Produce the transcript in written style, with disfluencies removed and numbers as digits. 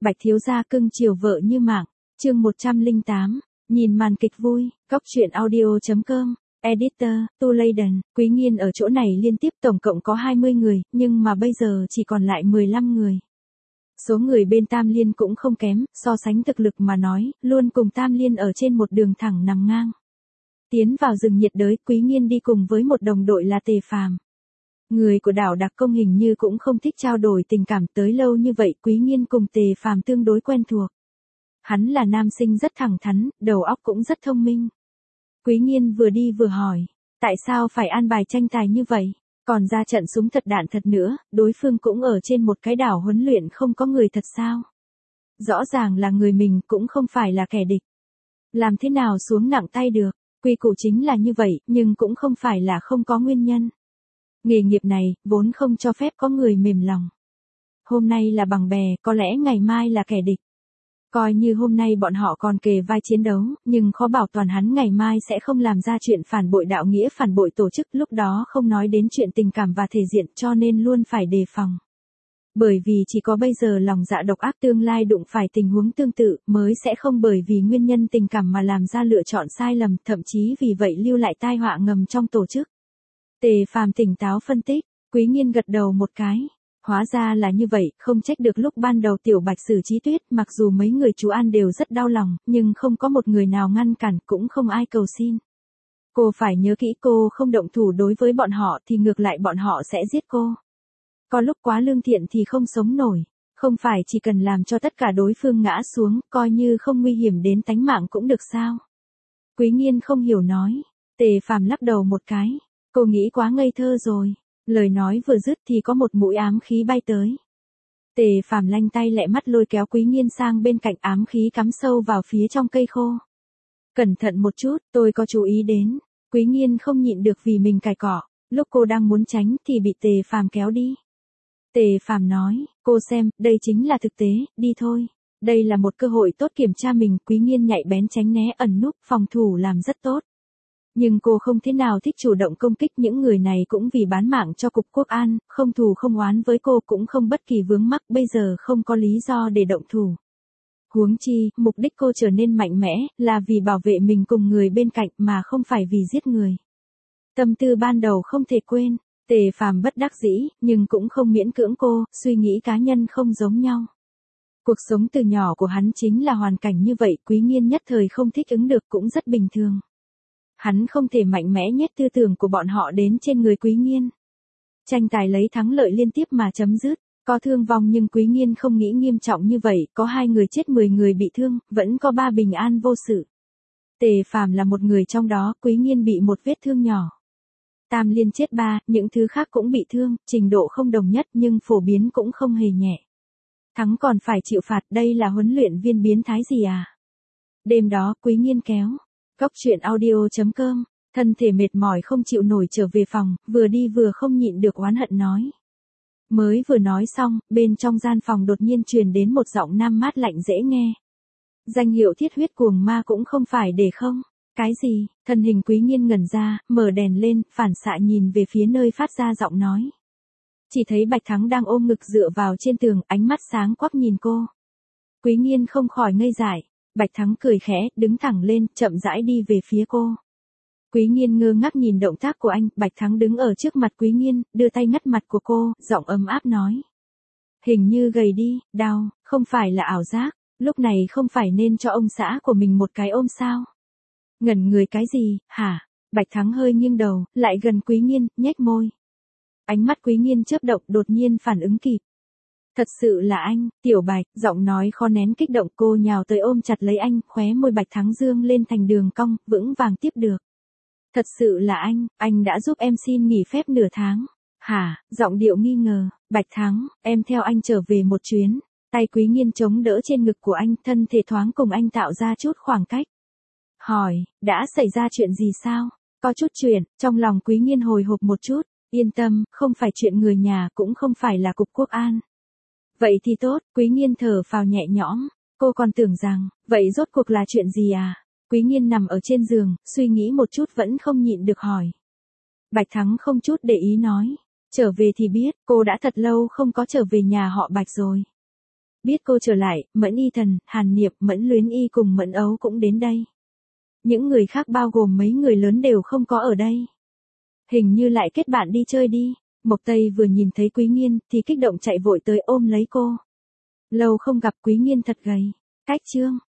Bạch thiếu gia cưng chiều vợ như mạng, chương 108, nhìn màn kịch vui, góc truyện audio.com, editor, Tu Leyden, Quý Nghiên ở chỗ này liên tiếp tổng cộng có 20 người, nhưng mà bây giờ chỉ còn lại 15 người. Số người bên Tam Liên cũng không kém, so sánh thực lực mà nói, luôn cùng Tam Liên ở trên một đường thẳng nằm ngang. Tiến vào rừng nhiệt đới, Quý Nghiên đi cùng với một đồng đội là Tề Phàm. Người của đảo Đặc Công hình như cũng không thích trao đổi tình cảm tới lâu như vậy, Quý Nghiên cùng Tề Phàm tương đối quen thuộc. Hắn là nam sinh rất thẳng thắn, đầu óc cũng rất thông minh. Quý Nghiên vừa đi vừa hỏi, tại sao phải an bài tranh tài như vậy? Còn ra trận súng thật đạn thật nữa, đối phương cũng ở trên một cái đảo huấn luyện không có người thật sao? Rõ ràng là người mình cũng không phải là kẻ địch. Làm thế nào xuống nặng tay được? Quy củ chính là như vậy, nhưng cũng không phải là không có nguyên nhân. Nghề nghiệp này, vốn không cho phép có người mềm lòng. Hôm nay là bằng bè, có lẽ ngày mai là kẻ địch. Coi như hôm nay bọn họ còn kề vai chiến đấu, nhưng khó bảo toàn hắn ngày mai sẽ không làm ra chuyện phản bội đạo nghĩa, phản bội tổ chức, lúc đó không nói đến chuyện tình cảm và thể diện, cho nên luôn phải đề phòng. Bởi vì chỉ có bây giờ lòng dạ độc ác, tương lai đụng phải tình huống tương tự, mới sẽ không bởi vì nguyên nhân tình cảm mà làm ra lựa chọn sai lầm, thậm chí vì vậy lưu lại tai họa ngầm trong tổ chức. Tề Phàm tỉnh táo phân tích, Quý Nghiên gật đầu một cái. Hóa ra là như vậy, không trách được lúc ban đầu Tiểu Bạch xử Chí Tuyết, mặc dù mấy người chú An đều rất đau lòng, nhưng không có một người nào ngăn cản, cũng không ai cầu xin. Cô phải nhớ kỹ, cô không động thủ đối với bọn họ thì ngược lại bọn họ sẽ giết cô. Có lúc quá lương thiện thì không sống nổi, không phải chỉ cần làm cho tất cả đối phương ngã xuống, coi như không nguy hiểm đến tánh mạng cũng được sao? Quý Nghiên không hiểu nói, Tề Phàm lắc đầu một cái, cô nghĩ quá ngây thơ rồi. Lời nói vừa dứt thì có một mũi ám khí bay tới. Tề Phàm lanh tay lẹ mắt lôi kéo Quý Nghiên sang bên cạnh, ám khí cắm sâu vào phía trong cây khô. Cẩn thận một chút, tôi có chú ý đến. Quý Nghiên không nhịn được vì mình cài cỏ, lúc cô đang muốn tránh thì bị Tề Phàm kéo đi. Tề Phàm nói, cô xem, đây chính là thực tế, đi thôi. Đây là một cơ hội tốt kiểm tra mình. Quý Nghiên nhạy bén tránh né, ẩn núp, phòng thủ làm rất tốt. Nhưng cô không thế nào thích chủ động công kích, những người này cũng vì bán mạng cho Cục Quốc an, không thù không oán với cô, cũng không bất kỳ vướng mắc, bây giờ không có lý do để động thủ. Huống chi, mục đích cô trở nên mạnh mẽ, là vì bảo vệ mình cùng người bên cạnh mà không phải vì giết người. Tâm tư ban đầu không thể quên, Tề Phàm bất đắc dĩ, nhưng cũng không miễn cưỡng cô, suy nghĩ cá nhân không giống nhau. Cuộc sống từ nhỏ của hắn chính là hoàn cảnh như vậy, Quý Nghiên nhất thời không thích ứng được cũng rất bình thường. Hắn không thể mạnh mẽ nhét tư tưởng của bọn họ đến trên người Quý Nghiên. Tranh tài lấy thắng lợi liên tiếp mà chấm dứt, có thương vong nhưng Quý Nghiên không nghĩ nghiêm trọng như vậy, có 2 người chết 10 người bị thương, vẫn có 3 bình an vô sự. Tề Phàm là một người trong đó, Quý Nghiên bị một vết thương nhỏ. Tam Liên chết 3, những thứ khác cũng bị thương, trình độ không đồng nhất nhưng phổ biến cũng không hề nhẹ. Thắng còn phải chịu phạt, đây là huấn luyện viên biến thái gì à? Đêm đó, Quý Nghiên kéo góc truyện audio.com, thân thể mệt mỏi không chịu nổi trở về phòng, vừa đi vừa không nhịn được oán hận nói. Mới vừa nói xong, bên trong gian phòng đột nhiên truyền đến một giọng nam mát lạnh dễ nghe. Danh hiệu Thiết Huyết Cuồng Ma cũng không phải để không. Cái gì? Thân hình Quý Nghiên ngẩn ra, mở đèn lên, phản xạ nhìn về phía nơi phát ra giọng nói. Chỉ thấy Bạch Thắng đang ôm ngực dựa vào trên tường, ánh mắt sáng quắc nhìn cô. Quý Nghiên không khỏi ngây dại. Bạch Thắng cười khẽ, đứng thẳng lên, chậm rãi đi về phía cô. Quý Nghiên ngơ ngác nhìn động tác của anh, Bạch Thắng đứng ở trước mặt Quý Nghiên, đưa tay ngắt mặt của cô, giọng ấm áp nói. Hình như gầy đi, đau, không phải là ảo giác, lúc này không phải nên cho ông xã của mình một cái ôm sao? Ngẩn người cái gì, hả? Bạch Thắng hơi nghiêng đầu, lại gần Quý Nghiên, nhếch môi. Ánh mắt Quý Nghiên chớp động, đột nhiên phản ứng kịp. Thật sự là anh, Tiểu Bạch, giọng nói khó nén kích động, cô nhào tới ôm chặt lấy anh, khóe môi Bạch Thắng dương lên thành đường cong, vững vàng tiếp được. Thật sự là anh đã giúp em xin nghỉ phép nửa tháng. Hả, giọng điệu nghi ngờ, Bạch Thắng, em theo anh trở về một chuyến. Tay Quý Nghiên chống đỡ trên ngực của anh, thân thể thoáng cùng anh tạo ra chút khoảng cách. Hỏi, đã xảy ra chuyện gì sao? Có chút chuyện, trong lòng Quý Nghiên hồi hộp một chút, yên tâm, không phải chuyện người nhà, cũng không phải là Cục Quốc an. Vậy thì tốt, Quý Nghiên thở phào nhẹ nhõm, cô còn tưởng rằng, vậy rốt cuộc là chuyện gì à? Quý Nghiên nằm ở trên giường, suy nghĩ một chút vẫn không nhịn được hỏi. Bạch Thắng không chút để ý nói, trở về thì biết, cô đã thật lâu không có trở về nhà họ Bạch rồi. Biết cô trở lại, Mẫn Y Thần, Hàn Niệm, Mẫn Luyến Y cùng Mẫn Ấu cũng đến đây. Những người khác bao gồm mấy người lớn đều không có ở đây. Hình như lại kết bạn đi chơi đi. Mộc Tây vừa nhìn thấy Quý Nghiên thì kích động chạy vội tới ôm lấy cô. Lâu không gặp Quý Nghiên thật gầy. Cách Trương,